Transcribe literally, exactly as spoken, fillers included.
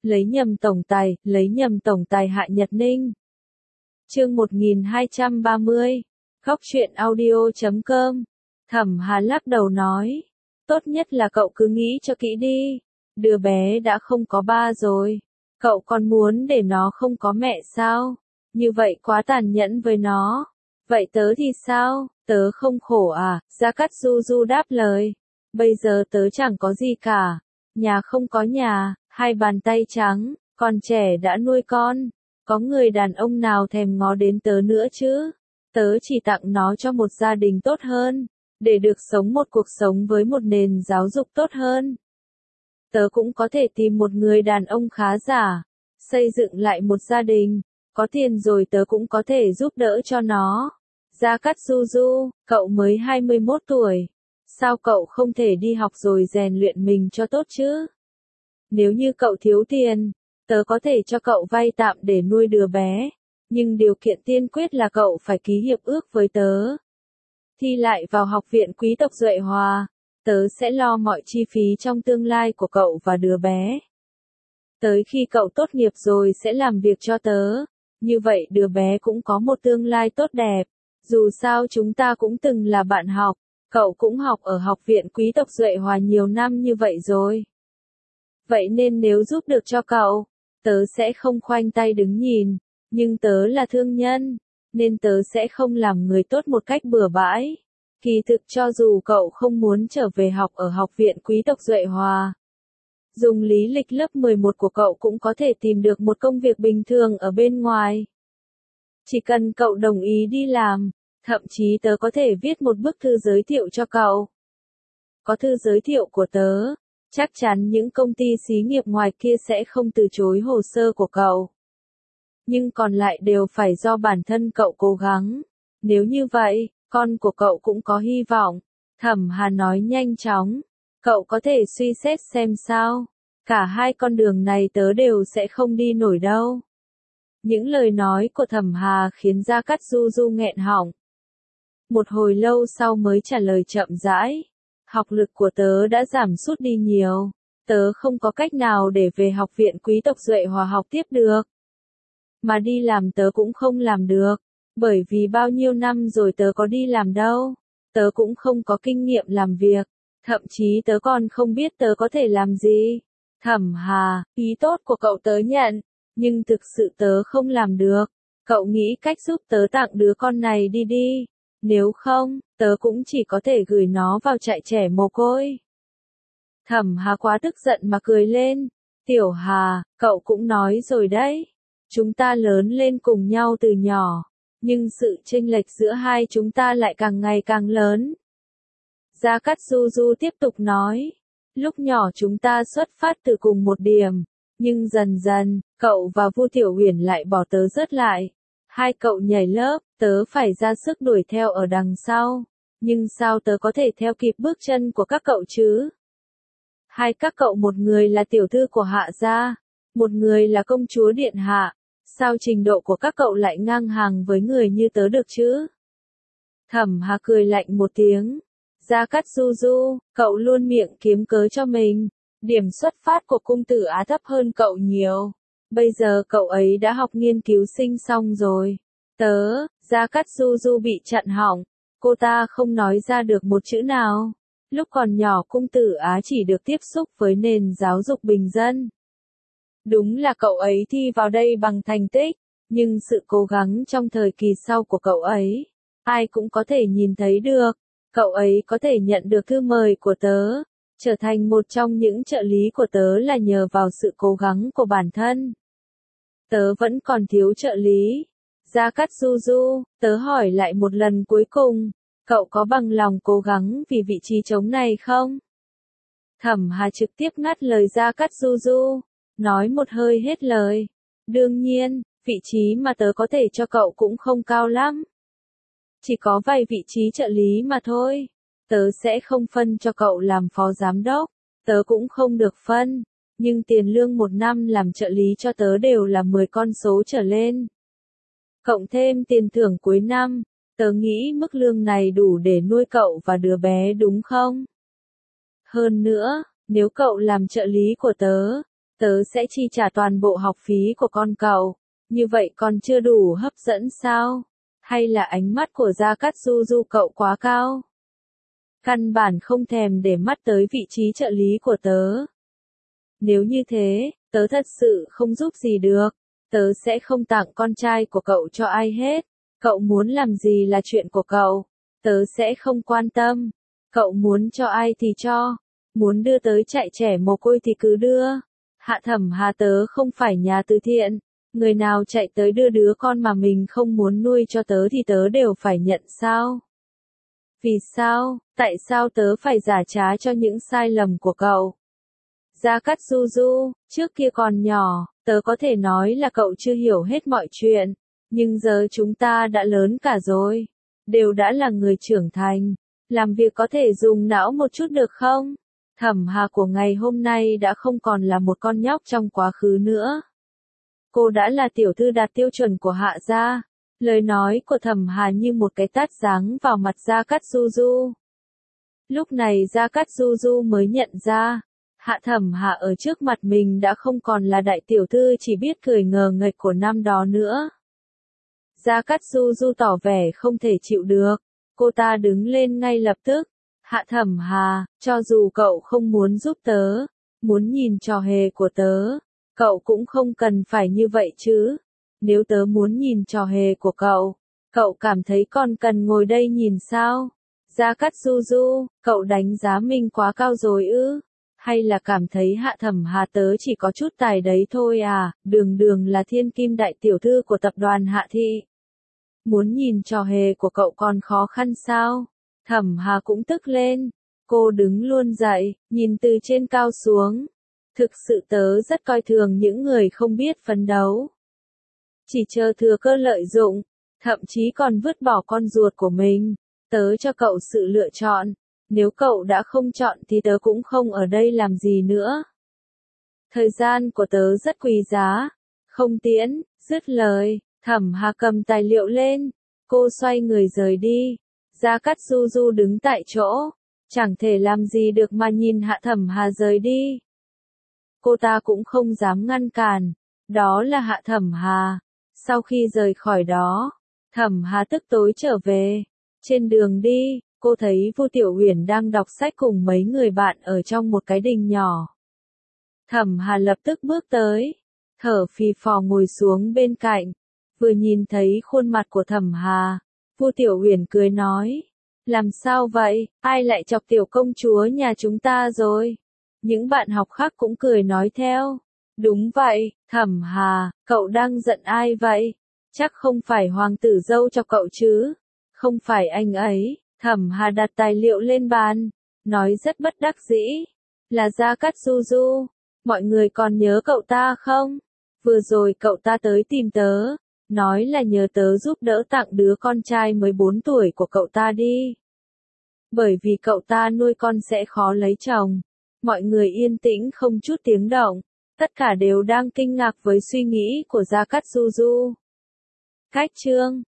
lấy nhầm tổng tài, lấy nhầm tổng tài Hạ Nhật Ninh. Chương một nghìn hai trăm ba mươi, Góc truyện audio chấm com. Thẩm Hà lắc đầu nói, tốt nhất là cậu cứ nghĩ cho kỹ đi, đứa bé đã không có ba rồi, cậu còn muốn để nó không có mẹ sao? Như vậy quá tàn nhẫn với nó. Vậy tớ thì sao, tớ không khổ à? Gia Cát Du Du đáp lời, bây giờ tớ chẳng có gì cả, nhà không có nhà, hai bàn tay trắng, còn trẻ đã nuôi con, có người đàn ông nào thèm ngó đến tớ nữa chứ? Tớ chỉ tặng nó cho một gia đình tốt hơn, để được sống một cuộc sống với một nền giáo dục tốt hơn. Tớ cũng có thể tìm một người đàn ông khá giả, xây dựng lại một gia đình, có tiền rồi tớ cũng có thể giúp đỡ cho nó. Gia Cát Du Du, cậu mới hai mươi mốt tuổi, sao cậu không thể đi học rồi rèn luyện mình cho tốt chứ? Nếu như cậu thiếu tiền, tớ có thể cho cậu vay tạm để nuôi đứa bé, nhưng điều kiện tiên quyết là cậu phải ký hiệp ước với tớ. Thi lại vào học viện quý tộc Duệ Hòa, tớ sẽ lo mọi chi phí trong tương lai của cậu và đứa bé. Tới khi cậu tốt nghiệp rồi sẽ làm việc cho tớ, như vậy đứa bé cũng có một tương lai tốt đẹp. Dù sao chúng ta cũng từng là bạn học, cậu cũng học ở học viện quý tộc Duệ Hòa nhiều năm như vậy rồi. Vậy nên nếu giúp được cho cậu, tớ sẽ không khoanh tay đứng nhìn, nhưng tớ là thương nhân, nên tớ sẽ không làm người tốt một cách bừa bãi. Kỳ thực cho dù cậu không muốn trở về học ở học viện quý tộc Duệ Hòa, dùng lý lịch lớp mười một của cậu cũng có thể tìm được một công việc bình thường ở bên ngoài. Chỉ cần cậu đồng ý đi làm, thậm chí tớ có thể viết một bức thư giới thiệu cho cậu. Có thư giới thiệu của tớ, chắc chắn những công ty xí nghiệp ngoài kia sẽ không từ chối hồ sơ của cậu. Nhưng còn lại đều phải do bản thân cậu cố gắng. Nếu như vậy, con của cậu cũng có hy vọng. Thẩm Hà nói nhanh chóng, cậu có thể suy xét xem sao. Cả hai con đường này tớ đều sẽ không đi nổi đâu. Những lời nói của Thẩm Hà khiến Gia Cát Du Du nghẹn họng. Một hồi lâu sau mới trả lời chậm rãi. Học lực của tớ đã giảm sút đi nhiều. Tớ không có cách nào để về học viện quý tộc Duệ Hòa học tiếp được. Mà đi làm tớ cũng không làm được. Bởi vì bao nhiêu năm rồi tớ có đi làm đâu. Tớ cũng không có kinh nghiệm làm việc. Thậm chí tớ còn không biết tớ có thể làm gì. Thẩm Hà, ý tốt của cậu tớ nhận. Nhưng thực sự tớ không làm được. Cậu nghĩ cách giúp tớ tặng đứa con này đi đi. Nếu không, tớ cũng chỉ có thể gửi nó vào trại trẻ mồ côi. Thẩm Hà quá tức giận mà cười lên. Tiểu Hà, cậu cũng nói rồi đấy. Chúng ta lớn lên cùng nhau từ nhỏ. Nhưng sự chênh lệch giữa hai chúng ta lại càng ngày càng lớn. Gia Cát Du Du tiếp tục nói. Lúc nhỏ chúng ta xuất phát từ cùng một điểm. Nhưng dần dần, cậu và Vu Tiểu Huyền lại bỏ tớ rớt lại. Hai cậu nhảy lớp, tớ phải ra sức đuổi theo ở đằng sau. Nhưng sao tớ có thể theo kịp bước chân của các cậu chứ? Hai các cậu, một người là tiểu thư của Hạ gia, một người là công chúa điện hạ. Sao trình độ của các cậu lại ngang hàng với người như tớ được chứ? Thẩm Hà cười lạnh một tiếng. Gia Cát Du Du, cậu luôn miệng kiếm cớ cho mình. Điểm xuất phát của cung tử Á thấp hơn cậu nhiều. Bây giờ cậu ấy đã học nghiên cứu sinh xong rồi. Tớ, Gia Cát Du Du bị chặn họng. Cô ta không nói ra được một chữ nào. Lúc còn nhỏ cung tử Á chỉ được tiếp xúc với nền giáo dục bình dân. Đúng là cậu ấy thi vào đây bằng thành tích. Nhưng sự cố gắng trong thời kỳ sau của cậu ấy, ai cũng có thể nhìn thấy được. Cậu ấy có thể nhận được thư mời của tớ. Trở thành một trong những trợ lý của tớ là nhờ vào sự cố gắng của bản thân. Tớ vẫn còn thiếu trợ lý. Gia Cát Du Du, tớ hỏi lại một lần cuối cùng, cậu có bằng lòng cố gắng vì vị trí trống này không? Thẩm Hà trực tiếp ngắt lời Gia Cát Du Du, nói một hơi hết lời. Đương nhiên, vị trí mà tớ có thể cho cậu cũng không cao lắm. Chỉ có vài vị trí trợ lý mà thôi. Tớ sẽ không phân cho cậu làm phó giám đốc, tớ cũng không được phân, nhưng tiền lương một năm làm trợ lý cho tớ đều là mười con số trở lên. Cộng thêm tiền thưởng cuối năm, tớ nghĩ mức lương này đủ để nuôi cậu và đứa bé đúng không? Hơn nữa, nếu cậu làm trợ lý của tớ, tớ sẽ chi trả toàn bộ học phí của con cậu. Như vậy còn chưa đủ hấp dẫn sao? Hay là ánh mắt của Gia Cát Du Du cậu quá cao? Căn bản không thèm để mắt tới vị trí trợ lý của tớ. Nếu như thế, tớ thật sự không giúp gì được. Tớ sẽ không tặng con trai của cậu cho ai hết. Cậu muốn làm gì là chuyện của cậu. Tớ sẽ không quan tâm. Cậu muốn cho ai thì cho. Muốn đưa tới trại trẻ mồ côi thì cứ đưa. Hạ Thẩm Hà, tớ không phải nhà từ thiện. Người nào chạy tới đưa đứa con mà mình không muốn nuôi cho tớ thì tớ đều phải nhận sao? Vì sao? Tại sao tớ phải giả trá cho những sai lầm của cậu? Gia Cát Du Du, trước kia còn nhỏ, tớ có thể nói là cậu chưa hiểu hết mọi chuyện. Nhưng giờ chúng ta đã lớn cả rồi. Đều đã là người trưởng thành. Làm việc có thể dùng não một chút được không? Thẩm Hà của ngày hôm nay đã không còn là một con nhóc trong quá khứ nữa. Cô đã là tiểu thư đạt tiêu chuẩn của Hạ gia. Lời nói của Thẩm Hà như một cái tát giáng vào mặt Gia Cát Du Du. Lúc này Gia Cát Du Du mới nhận ra, Hạ Thẩm Hà ở trước mặt mình đã không còn là đại tiểu thư chỉ biết cười ngờ nghệch của năm đó nữa. Gia Cát Du Du tỏ vẻ không thể chịu được, cô ta đứng lên ngay lập tức. Hạ Thẩm Hà, cho dù cậu không muốn giúp tớ, muốn nhìn trò hề của tớ, cậu cũng không cần phải như vậy chứ. Nếu tớ muốn nhìn trò hề của cậu, cậu cảm thấy còn cần ngồi đây nhìn sao? Gia Cát Du Du, cậu đánh giá mình quá cao rồi ư? Hay là cảm thấy Hạ Thẩm Hà tớ chỉ có chút tài đấy thôi à? Đường đường là thiên kim đại tiểu thư của tập đoàn Hạ Thị. Muốn nhìn trò hề của cậu còn khó khăn sao? Thẩm Hà cũng tức lên. Cô đứng luôn dậy, nhìn từ trên cao xuống. Thực sự tớ rất coi thường những người không biết phấn đấu. Chỉ chờ thừa cơ lợi dụng, thậm chí còn vứt bỏ con ruột của mình. Tớ cho cậu sự lựa chọn. Nếu cậu đã không chọn thì tớ cũng không ở đây làm gì nữa. Thời gian của tớ rất quý giá. Không tiễn, dứt lời, Thẩm Hà cầm tài liệu lên. Cô xoay người rời đi. Gia Cát Du Du đứng tại chỗ. Chẳng thể làm gì được mà nhìn Hạ Thẩm Hà rời đi. Cô ta cũng không dám ngăn cản. Đó là Hạ Thẩm Hà. Sau khi rời khỏi đó, Thẩm Hà tức tối trở về. Trên đường đi, cô thấy Vu Tiểu Uyển đang đọc sách cùng mấy người bạn ở trong một cái đình nhỏ. Thẩm Hà lập tức bước tới, thở phì phò ngồi xuống bên cạnh. Vừa nhìn thấy khuôn mặt của Thẩm Hà, Vu Tiểu Uyển cười nói, làm sao vậy, ai lại chọc tiểu công chúa nhà chúng ta rồi? Những bạn học khác cũng cười nói theo. Đúng vậy, Thẩm Hà, cậu đang giận ai vậy? Chắc không phải hoàng tử dâu chọc cậu chứ? Không phải anh ấy. Thẩm Hà đặt tài liệu lên bàn, nói rất bất đắc dĩ. Là Gia Cát Du Du. Mọi người còn nhớ cậu ta không? Vừa rồi cậu ta tới tìm tớ, nói là nhờ tớ giúp đỡ tặng đứa con trai mới bốn tuổi của cậu ta đi. Bởi vì cậu ta nuôi con sẽ khó lấy chồng. Mọi người yên tĩnh không chút tiếng động. Tất cả đều đang kinh ngạc với suy nghĩ của Gia Cát Du Du. Cách chương